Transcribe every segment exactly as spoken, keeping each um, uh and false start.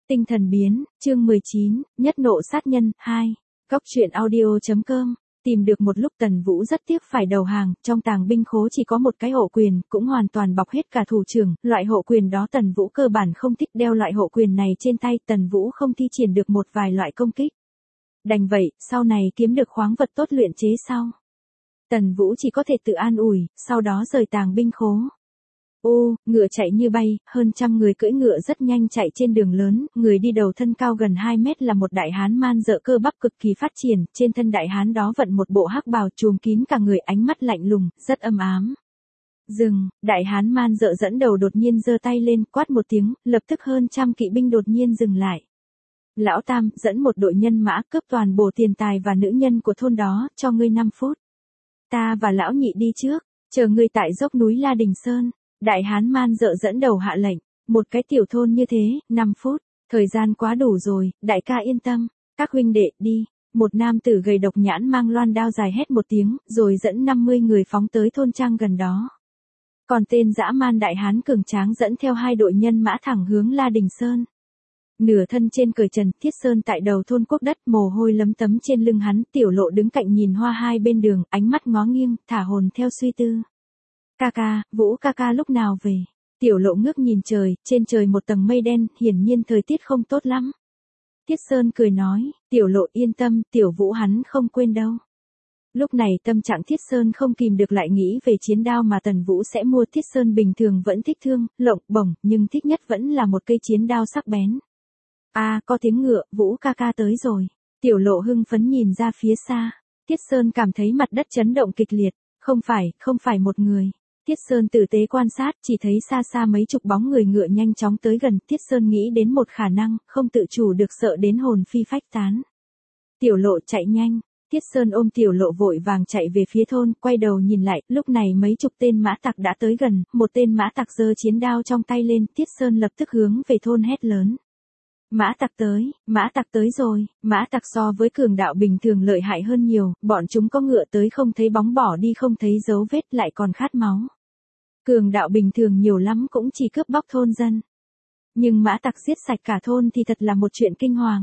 Tinh thần biến, chương mười chín, nhất nộ sát nhân, hai. Góc truyện audio.com. Tìm được một lúc Tần Vũ rất tiếc phải đầu hàng, trong tàng binh khố chỉ có một cái hộ quyền, cũng hoàn toàn bọc hết cả thủ trưởng, loại hộ quyền đó Tần Vũ cơ bản không thích đeo loại hộ quyền này trên tay, Tần Vũ không thi triển được một vài loại công kích. Đành vậy, sau này kiếm được khoáng vật tốt luyện chế sau. Tần Vũ chỉ có thể tự an ủi, sau đó rời tàng binh khố. Ô, ngựa chạy như bay, hơn trăm người cưỡi ngựa rất nhanh chạy trên đường lớn, người đi đầu thân cao gần hai mét là một đại hán man dợ cơ bắp cực kỳ phát triển, trên thân đại hán đó vận một bộ hắc bào trùm kín cả người, ánh mắt lạnh lùng, rất âm ám. Dừng, đại hán man dợ dẫn đầu đột nhiên giơ tay lên, quát một tiếng, lập tức hơn trăm kỵ binh đột nhiên dừng lại. Lão Tam, dẫn một đội nhân mã cướp toàn bộ tiền tài và nữ nhân của thôn đó, cho ngươi năm phút. Ta và lão nhị đi trước, chờ ngươi tại dốc núi La Đình Sơn. Đại hán man dợ dẫn đầu hạ lệnh, một cái tiểu thôn như thế, năm phút, thời gian quá đủ rồi, đại ca yên tâm, các huynh đệ, đi. Một nam tử gầy độc nhãn mang loan đao dài hét một tiếng, rồi dẫn năm mươi người phóng tới thôn trang gần đó. Còn tên dã man đại hán cường tráng dẫn theo hai đội nhân mã thẳng hướng La Đình Sơn. Nửa thân trên cởi trần, Thiết Sơn tại đầu thôn quốc đất, mồ hôi lấm tấm trên lưng hắn, Tiểu Lộ đứng cạnh nhìn hoa hai bên đường, ánh mắt ngó nghiêng, thả hồn theo suy tư. Ca ca, Vũ ca ca lúc nào về? Tiểu Lộ ngước nhìn trời, trên trời một tầng mây đen, hiển nhiên thời tiết không tốt lắm. Thiết Sơn cười nói, Tiểu Lộ yên tâm, Tiểu Vũ hắn không quên đâu. Lúc này tâm trạng Thiết Sơn không kìm được lại nghĩ về chiến đao mà Tần Vũ sẽ mua. Thiết Sơn bình thường vẫn thích thương, lộng, bổng, nhưng thích nhất vẫn là một cây chiến đao sắc bén. A, à, có tiếng ngựa, Vũ ca ca tới rồi. Tiểu Lộ hưng phấn nhìn ra phía xa. Thiết Sơn cảm thấy mặt đất chấn động kịch liệt, không phải, không phải một người. Thiết Sơn tử tế quan sát, chỉ thấy xa xa mấy chục bóng người ngựa nhanh chóng tới gần, Thiết Sơn nghĩ đến một khả năng, không tự chủ được sợ đến hồn phi phách tán. Tiểu Lộ chạy nhanh, Thiết Sơn ôm Tiểu Lộ vội vàng chạy về phía thôn, quay đầu nhìn lại, lúc này mấy chục tên mã tặc đã tới gần, một tên mã tặc giơ chiến đao trong tay lên, Thiết Sơn lập tức hướng về thôn hét lớn. Mã tặc tới, mã tặc tới rồi, mã tặc so với cường đạo bình thường lợi hại hơn nhiều, bọn chúng có ngựa tới không thấy bóng bỏ đi không thấy dấu vết lại còn khát máu. Cường đạo bình thường nhiều lắm cũng chỉ cướp bóc thôn dân. Nhưng mã tặc giết sạch cả thôn thì thật là một chuyện kinh hoàng.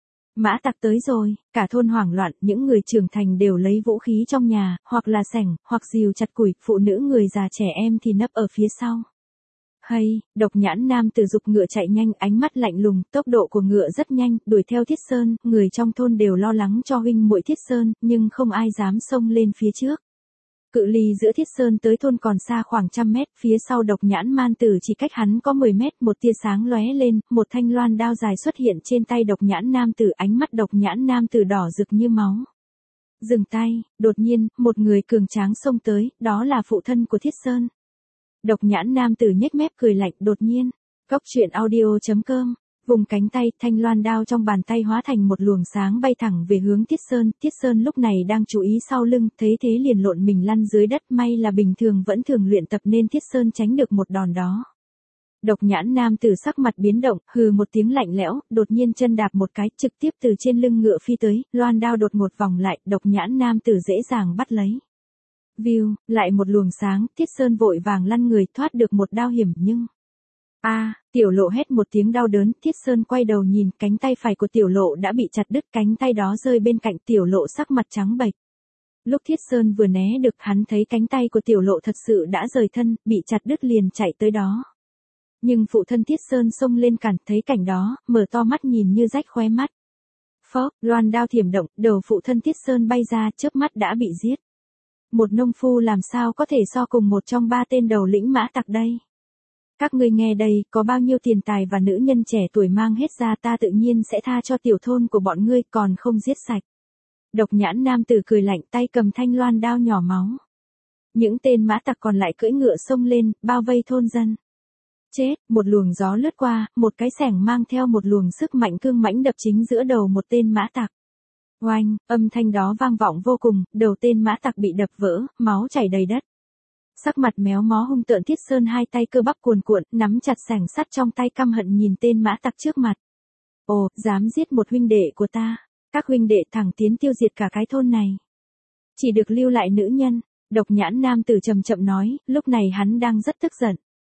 Mã tặc tới rồi, cả thôn hoảng loạn, những người trưởng thành đều lấy vũ khí trong nhà, hoặc là sẻng, hoặc rìu chặt củi, phụ nữ người già trẻ em thì nấp ở phía sau. Hay, độc nhãn nam tử giục ngựa chạy nhanh, ánh mắt lạnh lùng, tốc độ của ngựa rất nhanh, đuổi theo Thiết Sơn, người trong thôn đều lo lắng cho huynh muội Thiết Sơn, nhưng không ai dám xông lên phía trước. Cự ly giữa Thiết Sơn tới thôn còn xa khoảng trăm mét, phía sau độc nhãn man tử chỉ cách hắn có mười mét, một tia sáng lóe lên, một thanh loan đao dài xuất hiện trên tay độc nhãn nam tử, ánh mắt độc nhãn nam tử đỏ rực như máu. Dừng tay, đột nhiên, một người cường tráng xông tới, đó là phụ thân của Thiết Sơn. Độc nhãn nam tử nhếch mép cười lạnh, đột nhiên. Góc truyện audio.com. Vùng cánh tay, thanh loan đao trong bàn tay hóa thành một luồng sáng bay thẳng về hướng Thiết Sơn. Thiết Sơn lúc này đang chú ý sau lưng, thấy thế liền lộn mình lăn dưới đất, may là bình thường vẫn thường luyện tập nên Thiết Sơn tránh được một đòn đó. Độc nhãn nam tử sắc mặt biến động, hừ một tiếng lạnh lẽo, đột nhiên chân đạp một cái, trực tiếp từ trên lưng ngựa phi tới, loan đao đột ngột vòng lại, độc nhãn nam tử dễ dàng bắt lấy. View, lại một luồng sáng, Thiết Sơn vội vàng lăn người thoát được một đao hiểm nhưng... A, à, Tiểu Lộ hét một tiếng đau đớn, Thiết Sơn quay đầu nhìn, cánh tay phải của Tiểu Lộ đã bị chặt đứt, cánh tay đó rơi bên cạnh, Tiểu Lộ sắc mặt trắng bệch. Lúc Thiết Sơn vừa né được, hắn thấy cánh tay của Tiểu Lộ thật sự đã rời thân, bị chặt đứt liền chạy tới đó. Nhưng phụ thân Thiết Sơn xông lên cản, thấy cảnh đó, mở to mắt nhìn như rách khóe mắt. Phốc, loan đao thiểm động, đầu phụ thân Thiết Sơn bay ra, chớp mắt đã bị giết. Một nông phu làm sao có thể so cùng một trong ba tên đầu lĩnh mã tặc đây? Các ngươi nghe đây, có bao nhiêu tiền tài và nữ nhân trẻ tuổi mang hết ra, ta tự nhiên sẽ tha cho tiểu thôn của bọn ngươi, còn không giết sạch. Độc nhãn nam tử cười lạnh, tay cầm thanh loan đao nhỏ máu. Những tên mã tặc còn lại cưỡi ngựa xông lên, bao vây thôn dân. Chết, một luồng gió lướt qua, một cái xẻng mang theo một luồng sức mạnh cương mãnh đập chính giữa đầu một tên mã tặc. Oanh, âm thanh đó vang vọng vô cùng, đầu tên mã tặc bị đập vỡ, máu chảy đầy đất. Sắc mặt méo mó hung tợn Thiết Sơn hai tay cơ bắp cuồn cuộn, nắm chặt xẻng sắt trong tay căm hận nhìn tên mã tặc trước mặt. Ồ, dám giết một huynh đệ của ta, các huynh đệ thẳng tiến tiêu diệt cả cái thôn này. Chỉ được lưu lại nữ nhân, độc nhãn nam tử chậm chậm nói, lúc này hắn đang rất tức giận.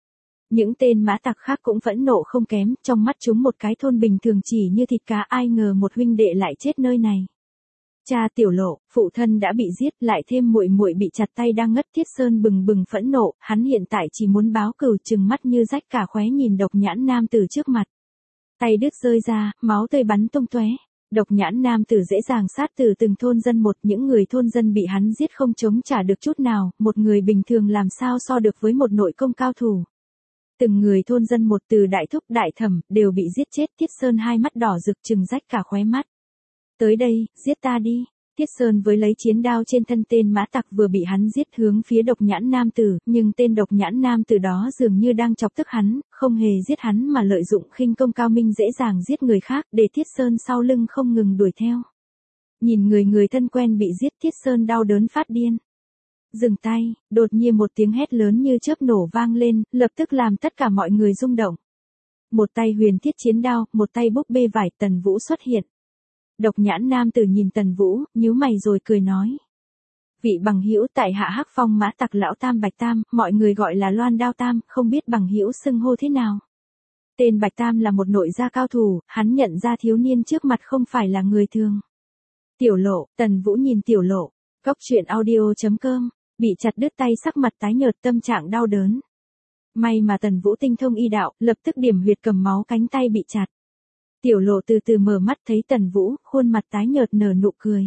Những tên mã tặc khác cũng phẫn nộ không kém, trong mắt chúng một cái thôn bình thường chỉ như thịt cá, ai ngờ một huynh đệ lại chết nơi này. Cha Tiểu Lộ, phụ thân đã bị giết, lại thêm muội muội bị chặt tay đang ngất. Thiết Sơn bừng bừng phẫn nộ, hắn hiện tại chỉ muốn báo cừu, trừng mắt như rách cả khóe nhìn độc nhãn nam tử trước mặt. Tay đứt rơi ra, máu tươi bắn tung tóe. Độc nhãn nam tử dễ dàng sát từ từng thôn dân một, những người thôn dân bị hắn giết không chống trả được chút nào, một người bình thường làm sao so được với một nội công cao thủ. Từng người thôn dân một, từ đại thúc đại thẩm, đều bị giết chết. Thiết Sơn hai mắt đỏ rực trừng rách cả khóe mắt. Tới đây, giết ta đi. Thiết Sơn với lấy chiến đao trên thân tên mã tặc vừa bị hắn giết hướng phía độc nhãn nam tử, nhưng tên độc nhãn nam tử đó dường như đang chọc tức hắn, không hề giết hắn mà lợi dụng khinh công cao minh dễ dàng giết người khác, để Thiết Sơn sau lưng không ngừng đuổi theo. Nhìn người người thân quen bị giết, Thiết Sơn đau đớn phát điên. Dừng tay, đột nhiên một tiếng hét lớn như chớp nổ vang lên, lập tức làm tất cả mọi người rung động. Một tay huyền thiết chiến đao, một tay búp bê vải, Tần Vũ xuất hiện. Độc nhãn nam tử nhìn Tần Vũ, nhíu mày rồi cười nói. Vị bằng hữu tại hạ Hắc Phong mã tặc lão Tam Bạch Tam, mọi người gọi là Loan Đao Tam, không biết bằng hữu xưng hô thế nào. Tên Bạch Tam là một nội gia cao thủ, hắn nhận ra thiếu niên trước mặt không phải là người thường. Tiểu Lộ, Tần Vũ nhìn Tiểu Lộ, Cốc truyện audio chấm com, bị chặt đứt tay sắc mặt tái nhợt tâm trạng đau đớn. May mà Tần Vũ tinh thông y đạo, lập tức điểm huyệt cầm máu cánh tay bị chặt. Tiểu Lộ từ từ mở mắt thấy Tần Vũ, khuôn mặt tái nhợt nở nụ cười.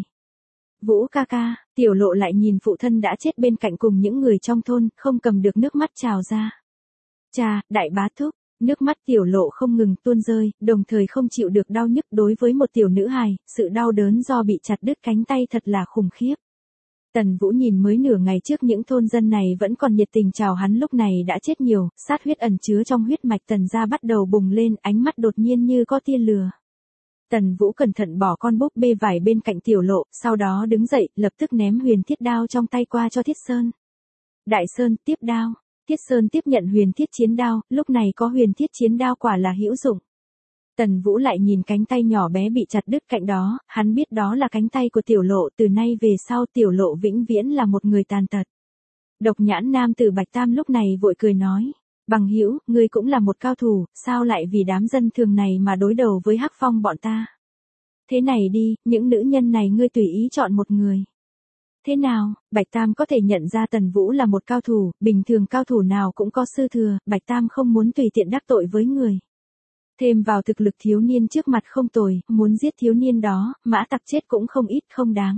Vũ ca ca, Tiểu Lộ lại nhìn phụ thân đã chết bên cạnh cùng những người trong thôn, không cầm được nước mắt trào ra. Cha, đại bá thúc, nước mắt Tiểu Lộ không ngừng tuôn rơi, đồng thời không chịu được đau nhức. Đối với một tiểu nữ hài, sự đau đớn do bị chặt đứt cánh tay thật là khủng khiếp. Tần Vũ nhìn mới nửa ngày trước những thôn dân này vẫn còn nhiệt tình chào hắn, lúc này đã chết nhiều, sát huyết ẩn chứa trong huyết mạch Tần gia bắt đầu bùng lên, ánh mắt đột nhiên như có tia lửa. Tần Vũ cẩn thận bỏ con búp bê vải bên cạnh Tiểu Lộ, sau đó đứng dậy, lập tức ném huyền thiết đao trong tay qua cho Thiết Sơn. Đại Sơn, tiếp đao. Thiết Sơn tiếp nhận huyền thiết chiến đao, lúc này có huyền thiết chiến đao quả là hữu dụng. Tần Vũ lại nhìn cánh tay nhỏ bé bị chặt đứt cạnh đó, hắn biết đó là cánh tay của Tiểu Lộ, từ nay về sau Tiểu Lộ vĩnh viễn là một người tàn tật. Độc nhãn nam tử Bạch Tam lúc này vội cười nói, bằng hữu, ngươi cũng là một cao thủ, sao lại vì đám dân thường này mà đối đầu với Hắc Phong bọn ta? Thế này đi, những nữ nhân này ngươi tùy ý chọn một người. Thế nào, Bạch Tam có thể nhận ra Tần Vũ là một cao thủ, bình thường cao thủ nào cũng có sư thừa, Bạch Tam không muốn tùy tiện đắc tội với người. Thêm vào thực lực thiếu niên trước mặt không tồi, muốn giết thiếu niên đó, mã tặc chết cũng không ít không đáng.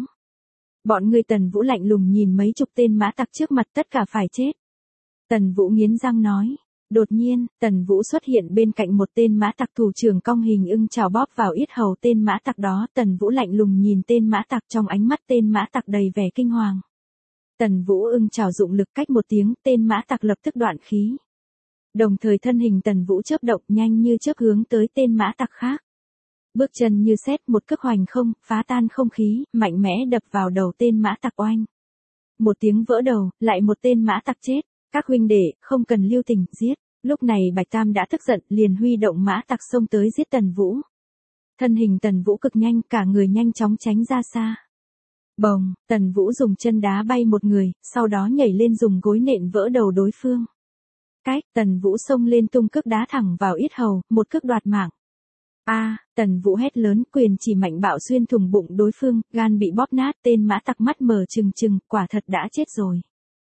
Bọn người Tần Vũ lạnh lùng nhìn mấy chục tên mã tặc trước mặt tất cả phải chết. Tần Vũ nghiến răng nói. Đột nhiên, Tần Vũ xuất hiện bên cạnh một tên mã tặc, thủ trưởng cong hình ưng chảo bóp vào yết hầu tên mã tặc đó. Tần Vũ lạnh lùng nhìn tên mã tặc, trong ánh mắt tên mã tặc đầy vẻ kinh hoàng. Tần Vũ ưng chảo dụng lực, cách một tiếng, tên mã tặc lập tức đoạn khí. Đồng thời thân hình Tần Vũ chớp động nhanh như chớp hướng tới tên mã tặc khác. Bước chân như sét, một cước hoành không, phá tan không khí, mạnh mẽ đập vào đầu tên mã tặc oanh. Một tiếng vỡ đầu, lại một tên mã tặc chết. Các huynh đệ, không cần lưu tình, giết. Lúc này Bạch Tam đã tức giận, liền huy động mã tặc xông tới giết Tần Vũ. Thân hình Tần Vũ cực nhanh, cả người nhanh chóng tránh ra xa. Bồng, Tần Vũ dùng chân đá bay một người, sau đó nhảy lên dùng gối nện vỡ đầu đối phương. Cách, Tần Vũ xông lên tung cước đá thẳng vào yết hầu, một cước đoạt mạng. A, à, Tần Vũ hét lớn, quyền chỉ mạnh bạo xuyên thủng bụng đối phương, gan bị bóp nát, tên mã tặc mắt mở trừng trừng, quả thật đã chết rồi.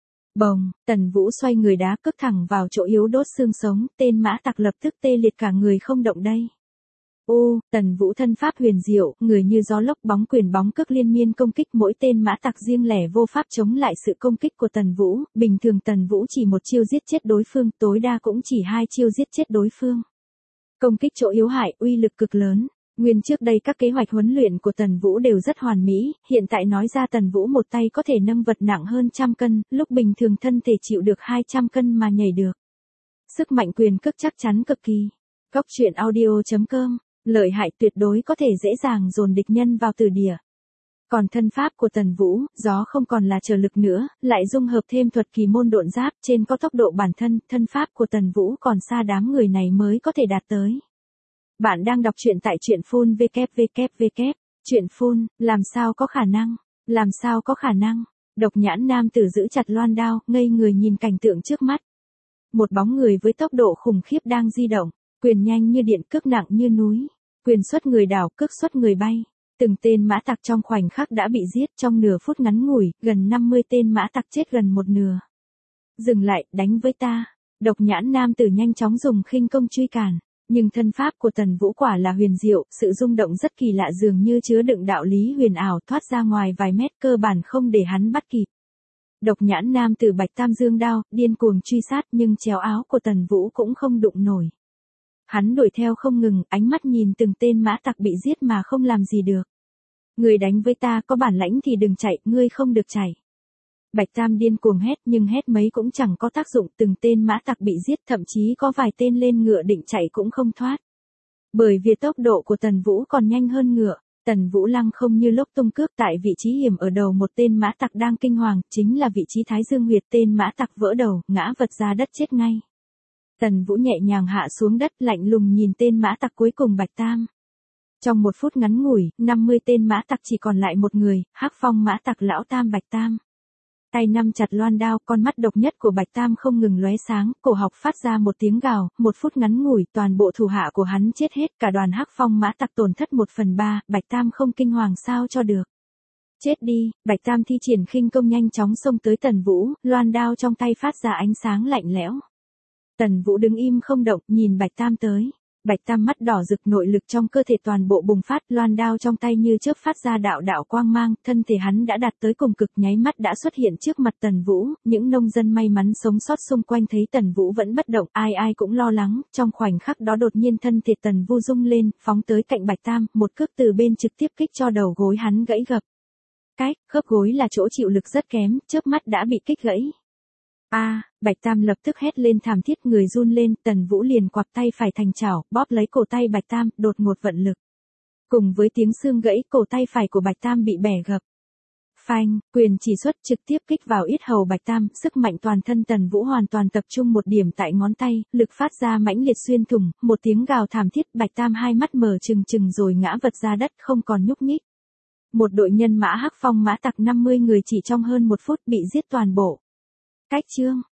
Bồng, Tần Vũ xoay người đá cước thẳng vào chỗ yếu đốt xương sống, tên mã tặc lập tức tê liệt cả người không động đây. Ô, Tần Vũ thân pháp huyền diệu, người như gió lốc, bóng quyền bóng cước liên miên công kích, mỗi tên mã tặc riêng lẻ vô pháp chống lại sự công kích của Tần Vũ, bình thường Tần Vũ chỉ một chiêu giết chết đối phương, tối đa cũng chỉ hai chiêu giết chết đối phương. Công kích chỗ yếu hại, uy lực cực lớn. Nguyên trước đây các kế hoạch huấn luyện của Tần Vũ đều rất hoàn mỹ, hiện tại nói ra Tần Vũ một tay có thể nâng vật nặng hơn trăm cân, lúc bình thường thân thể chịu được hai trăm cân mà nhảy được. Sức mạnh quyền cước chắc chắn cực kỳ. Cốc truyện audio chấm com, lợi hại tuyệt đối có thể dễ dàng dồn địch nhân vào tử địa. Còn thân pháp của Tần Vũ, gió không còn là trở lực nữa, lại dung hợp thêm thuật kỳ môn độn giáp, trên có tốc độ bản thân, thân pháp của Tần Vũ còn xa đám người này mới có thể đạt tới. Bạn đang đọc truyện tại truyện phun vê kép vê kép vê kép, truyện phun, làm sao có khả năng, làm sao có khả năng, độc nhãn nam tử giữ chặt loan đao, ngây người nhìn cảnh tượng trước mắt. Một bóng người với tốc độ khủng khiếp đang di động, quyền nhanh như điện, cước nặng như núi, quyền xuất người đảo, cước xuất người bay. Từng tên mã tặc trong khoảnh khắc đã bị giết, trong nửa phút ngắn ngủi, gần năm mươi tên mã tặc chết gần một nửa. Dừng lại, đánh với ta. Độc nhãn nam tử nhanh chóng dùng khinh công truy cản, nhưng thân pháp của Tần Vũ quả là huyền diệu, sự rung động rất kỳ lạ dường như chứa đựng đạo lý huyền ảo, thoát ra ngoài vài mét, cơ bản không để hắn bắt kịp. Độc nhãn nam tử Bạch Tam dương đao, điên cuồng truy sát, nhưng chéo áo của Tần Vũ cũng không đụng nổi. Hắn đuổi theo không ngừng, ánh mắt nhìn từng tên mã tặc bị giết mà không làm gì được. Người đánh với ta, có bản lãnh thì đừng chạy, ngươi không được chạy. Bạch Tam điên cuồng hét, nhưng hét mấy cũng chẳng có tác dụng, từng tên mã tặc bị giết, thậm chí có vài tên lên ngựa định chạy cũng không thoát. Bởi vì tốc độ của Tần Vũ còn nhanh hơn ngựa, Tần Vũ lăng không như lốc tung cước, tại vị trí hiểm ở đầu một tên mã tặc đang kinh hoàng, chính là vị trí Thái Dương huyệt, tên mã tặc vỡ đầu, ngã vật ra đất chết ngay. Tần Vũ nhẹ nhàng hạ xuống đất, lạnh lùng nhìn tên mã tặc cuối cùng Bạch Tam. Trong một phút ngắn ngủi, năm mươi tên mã tặc chỉ còn lại một người, Hắc Phong mã tặc lão Tam Bạch Tam. Tay nắm chặt loan đao, con mắt độc nhất của Bạch Tam không ngừng lóe sáng, cổ họng phát ra một tiếng gào, một phút ngắn ngủi, toàn bộ thủ hạ của hắn chết hết, cả đoàn Hắc Phong mã tặc tổn thất một phần ba, Bạch Tam không kinh hoàng sao cho được. Chết đi, Bạch Tam thi triển khinh công nhanh chóng xông tới Tần Vũ, loan đao trong tay phát ra ánh sáng lạnh lẽo. Tần Vũ đứng im không động, nhìn Bạch Tam tới. Bạch Tam mắt đỏ rực, nội lực trong cơ thể toàn bộ bùng phát, loan đao trong tay như chớp phát ra đạo đạo quang mang, thân thể hắn đã đạt tới cùng cực, nháy mắt đã xuất hiện trước mặt Tần Vũ, những nông dân may mắn sống sót xung quanh thấy Tần Vũ vẫn bất động, ai ai cũng lo lắng, trong khoảnh khắc đó đột nhiên thân thể Tần Vũ rung lên, phóng tới cạnh Bạch Tam, một cước từ bên trực tiếp kích cho đầu gối hắn gãy gập. Cái, khớp gối là chỗ chịu lực rất kém, chớp mắt đã bị kích gãy. A, à, Bạch Tam lập tức hét lên thảm thiết, người run lên, Tần Vũ liền quặp tay phải thành chảo, bóp lấy cổ tay Bạch Tam, đột ngột vận lực. Cùng với tiếng xương gãy, cổ tay phải của Bạch Tam bị bẻ gập. Phanh, quyền chỉ xuất trực tiếp kích vào yết hầu Bạch Tam, sức mạnh toàn thân Tần Vũ hoàn toàn tập trung một điểm tại ngón tay, lực phát ra mãnh liệt xuyên thủng, một tiếng gào thảm thiết, Bạch Tam hai mắt mở trừng trừng rồi ngã vật ra đất, không còn nhúc nhích. Một đội nhân mã Hắc Phong mã tặc năm mươi người chỉ trong hơn một phút bị giết toàn bộ. Cách chương